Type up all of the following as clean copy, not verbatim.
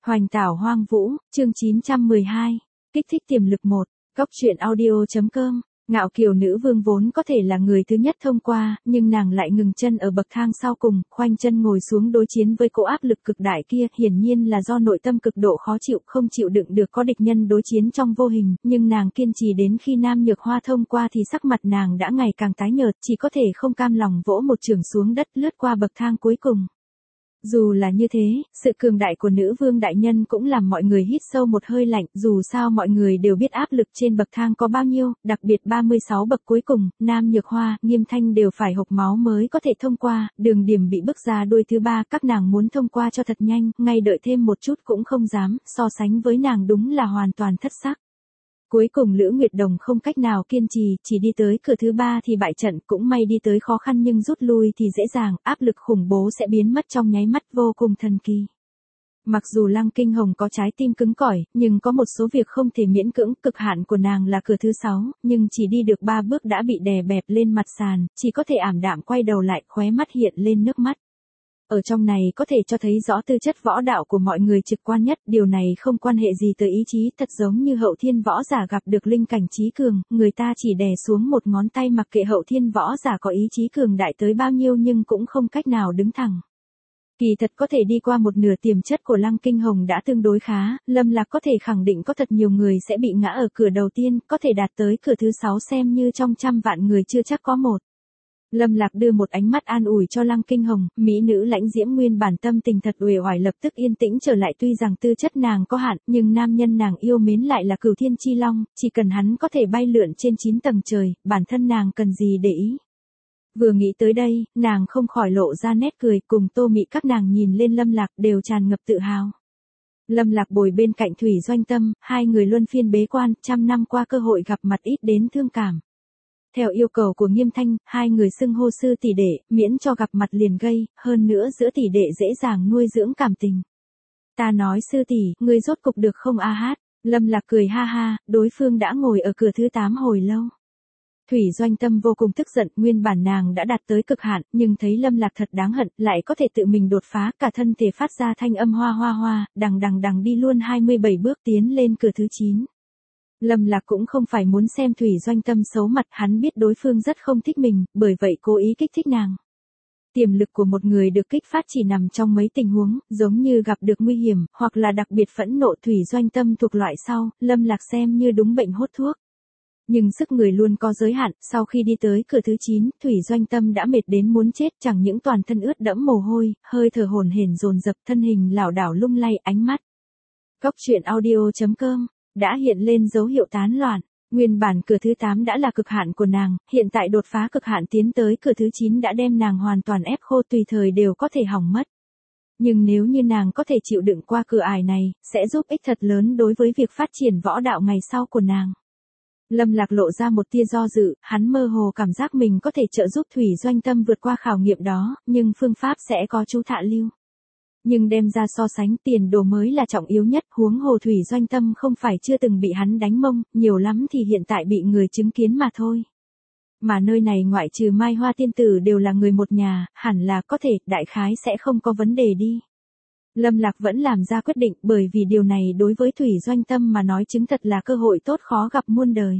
Hoành tảo hoang vũ, chương 912, kích thích tiềm lực 1, góc truyện audio.com. Ngạo kiều nữ vương vốn có thể là người thứ nhất thông qua, nhưng nàng lại ngừng chân ở bậc thang sau cùng, khoanh chân ngồi xuống đối chiến với cỗ áp lực cực đại kia, hiển nhiên là do nội tâm cực độ khó chịu, không chịu đựng được có địch nhân đối chiến trong vô hình, nhưng nàng kiên trì đến khi Nam Nhược Hoa thông qua thì sắc mặt nàng đã ngày càng tái nhợt, chỉ có thể không cam lòng vỗ một chưởng xuống đất lướt qua bậc thang cuối cùng. Dù là như thế, sự cường đại của nữ vương đại nhân cũng làm mọi người hít sâu một hơi lạnh, dù sao mọi người đều biết áp lực trên bậc thang có bao nhiêu, đặc biệt 36 bậc cuối cùng, Nam Nhược Hoa, Nghiêm Thanh đều phải hộc máu mới có thể thông qua, Đường Điểm bị bước ra đuôi thứ ba, các nàng muốn thông qua cho thật nhanh, ngay đợi thêm một chút cũng không dám, so sánh với nàng đúng là hoàn toàn thất sắc. Cuối cùng Lữ Nguyệt Đồng không cách nào kiên trì, chỉ đi tới cửa thứ ba thì bại trận, cũng may đi tới khó khăn nhưng rút lui thì dễ dàng, áp lực khủng bố sẽ biến mất trong nháy mắt, vô cùng thần kỳ. Mặc dù Lăng Kinh Hồng có trái tim cứng cỏi, nhưng có một số việc không thể miễn cưỡng, cực hạn của nàng là cửa thứ 6, nhưng chỉ đi được 3 bước đã bị đè bẹp lên mặt sàn, chỉ có thể ảm đạm quay đầu lại, khóe mắt hiện lên nước mắt. Ở trong này có thể cho thấy rõ tư chất võ đạo của mọi người trực quan nhất, điều này không quan hệ gì tới ý chí, thật giống như Hậu Thiên võ giả gặp được linh cảnh trí cường, người ta chỉ đè xuống một ngón tay, mặc kệ Hậu Thiên võ giả có ý chí cường đại tới bao nhiêu nhưng cũng không cách nào đứng thẳng. Kỳ thật có thể đi qua một nửa tiềm chất của Lăng Kinh Hồng đã tương đối khá, Lâm Lạc có thể khẳng định có thật nhiều người sẽ bị ngã ở cửa đầu tiên, có thể đạt tới cửa thứ 6 xem như trong trăm vạn người chưa chắc có một. Lâm Lạc đưa một ánh mắt an ủi cho Lăng Kinh Hồng, mỹ nữ Lãnh Diễm nguyên bản tâm tình thật uể oải lập tức yên tĩnh trở lại, tuy rằng tư chất nàng có hạn, nhưng nam nhân nàng yêu mến lại là Cửu Thiên Chi Long, chỉ cần hắn có thể bay lượn trên 9 tầng trời, bản thân nàng cần gì để ý. Vừa nghĩ tới đây, nàng không khỏi lộ ra nét cười, cùng Tô Mị các nàng nhìn lên Lâm Lạc đều tràn ngập tự hào. Lâm Lạc bồi bên cạnh Thủy Doanh Tâm, hai người luân phiên bế quan, trăm năm qua cơ hội gặp mặt ít đến thương cảm. Theo yêu cầu của Nghiêm Thanh, hai người xưng hô sư tỷ đệ, miễn cho gặp mặt liền gây, hơn nữa giữa tỷ đệ dễ dàng nuôi dưỡng cảm tình. Ta nói sư tỷ, ngươi rốt cục được không a hát? Lâm Lạc cười ha ha, đối phương đã ngồi ở cửa thứ 8 hồi lâu. Thủy Doanh Tâm vô cùng tức giận, nguyên bản nàng đã đạt tới cực hạn, nhưng thấy Lâm Lạc thật đáng hận, lại có thể tự mình đột phá, cả thân thể phát ra thanh âm hoa hoa hoa, đằng đi luôn 27 bước tiến lên cửa thứ 9. Lâm Lạc cũng không phải muốn xem Thủy Doanh Tâm xấu mặt, hắn biết đối phương rất không thích mình, bởi vậy cố ý kích thích nàng. Tiềm lực của một người được kích phát chỉ nằm trong mấy tình huống, giống như gặp được nguy hiểm, hoặc là đặc biệt phẫn nộ. Thủy Doanh Tâm thuộc loại sau, Lâm Lạc xem như đúng bệnh hốt thuốc. Nhưng sức người luôn có giới hạn, sau khi đi tới cửa thứ 9, Thủy Doanh Tâm đã mệt đến muốn chết, chẳng những toàn thân ướt đẫm mồ hôi, hơi thở hổn hển dồn dập, thân hình lảo đảo lung lay, ánh mắt. Góc truyện audio.com đã hiện lên dấu hiệu tán loạn. Nguyên bản cửa thứ 8 đã là cực hạn của nàng, hiện tại đột phá cực hạn tiến tới cửa thứ 9 đã đem nàng hoàn toàn ép khô, tùy thời đều có thể hỏng mất. Nhưng nếu như nàng có thể chịu đựng qua cửa ải này, sẽ giúp ích thật lớn đối với việc phát triển võ đạo ngày sau của nàng. Lâm Lạc lộ ra một tia do dự, hắn mơ hồ cảm giác mình có thể trợ giúp Thủy Doanh Tâm vượt qua khảo nghiệm đó, nhưng phương pháp sẽ có chú Thạ Lưu. Nhưng đem ra so sánh, tiền đồ mới là trọng yếu nhất, huống hồ Thủy Doanh Tâm không phải chưa từng bị hắn đánh mông, nhiều lắm thì hiện tại bị người chứng kiến mà thôi. Mà nơi này ngoại trừ Mai Hoa tiên tử đều là người một nhà, hẳn là có thể, đại khái sẽ không có vấn đề đi. Lâm Lạc vẫn làm ra quyết định, bởi vì điều này đối với Thủy Doanh Tâm mà nói chứng thật là cơ hội tốt khó gặp muôn đời.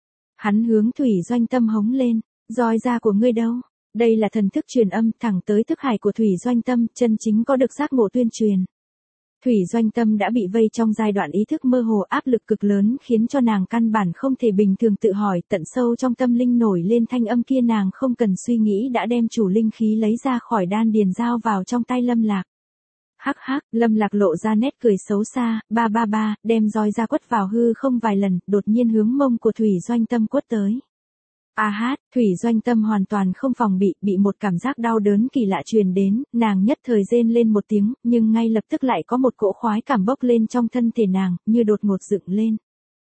Hắn hướng Thủy Doanh Tâm hống lên, roi da của ngươi đâu? Đây là thần thức truyền âm thẳng tới thức hải của Thủy Doanh Tâm, chân chính có được giác ngộ tuyên truyền. Thủy Doanh Tâm đã bị vây trong giai đoạn ý thức mơ hồ, áp lực cực lớn khiến cho nàng căn bản không thể bình thường tự hỏi, tận sâu trong tâm linh nổi lên thanh âm kia, nàng không cần suy nghĩ đã đem chủ linh khí lấy ra khỏi đan điền giao vào trong tay Lâm Lạc. Hắc hắc, Lâm Lạc lộ ra nét cười xấu xa, ba, đem roi ra quất vào hư không vài lần, đột nhiên hướng mông của Thủy Doanh Tâm quất tới. A hát, Thủy Doanh Tâm hoàn toàn không phòng bị một cảm giác đau đớn kỳ lạ truyền đến, nàng nhất thời rên lên một tiếng, nhưng ngay lập tức lại có một cỗ khoái cảm bốc lên trong thân thể nàng, như đột ngột dựng lên.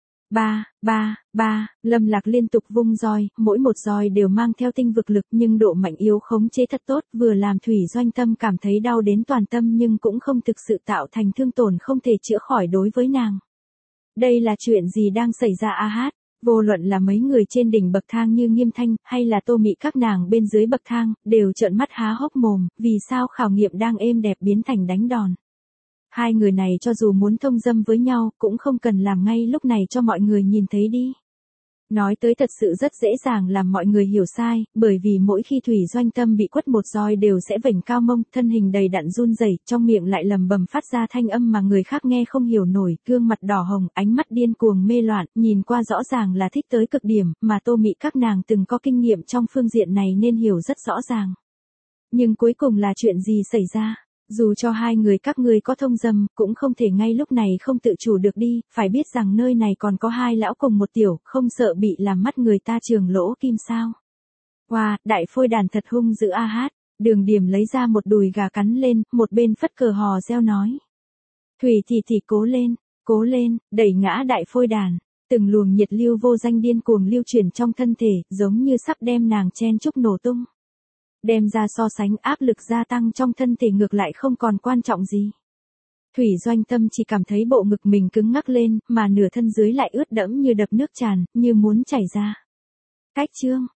Ba, Lâm Lạc liên tục vung roi, mỗi một roi đều mang theo tinh vực lực, nhưng độ mạnh yếu khống chế thật tốt, vừa làm Thủy Doanh Tâm cảm thấy đau đến toàn tâm nhưng cũng không thực sự tạo thành thương tổn không thể chữa khỏi đối với nàng. Đây là chuyện gì đang xảy ra a hát? Vô luận là mấy người trên đỉnh bậc thang như Nghiêm Thanh, hay là Tô Mị các nàng bên dưới bậc thang, đều trợn mắt há hốc mồm, vì sao khảo nghiệm đang êm đẹp biến thành đánh đòn. Hai người này cho dù muốn thông dâm với nhau, cũng không cần làm ngay lúc này cho mọi người nhìn thấy đi. Nói tới thật sự rất dễ dàng làm mọi người hiểu sai, bởi vì mỗi khi Thủy Doanh Tâm bị quất một roi đều sẽ vểnh cao mông, thân hình đầy đặn run rẩy, trong miệng lại lầm bầm phát ra thanh âm mà người khác nghe không hiểu nổi, gương mặt đỏ hồng, ánh mắt điên cuồng mê loạn, nhìn qua rõ ràng là thích tới cực điểm, mà Tô Mị các nàng từng có kinh nghiệm trong phương diện này nên hiểu rất rõ ràng. Nhưng cuối cùng là chuyện gì xảy ra? Dù cho hai người các ngươi có thông dâm, cũng không thể ngay lúc này không tự chủ được đi, phải biết rằng nơi này còn có hai lão cùng một tiểu, không sợ bị làm mắt người ta trường lỗ kim sao. Wow, đại phôi đàn thật hung dữ a hát, Đường Điểm lấy ra một đùi gà cắn lên, một bên phất cờ hò reo nói. Thủy thì cố lên, đẩy ngã đại phôi đàn. Từng luồng nhiệt lưu vô danh điên cuồng lưu chuyển trong thân thể, giống như sắp đem nàng chen chúc nổ tung. Đem ra so sánh áp lực gia tăng trong thân thể ngược lại không còn quan trọng gì. Thủy Doanh Tâm chỉ cảm thấy bộ ngực mình cứng ngắc lên, mà nửa thân dưới lại ướt đẫm như đập nước tràn, như muốn chảy ra. Cách chương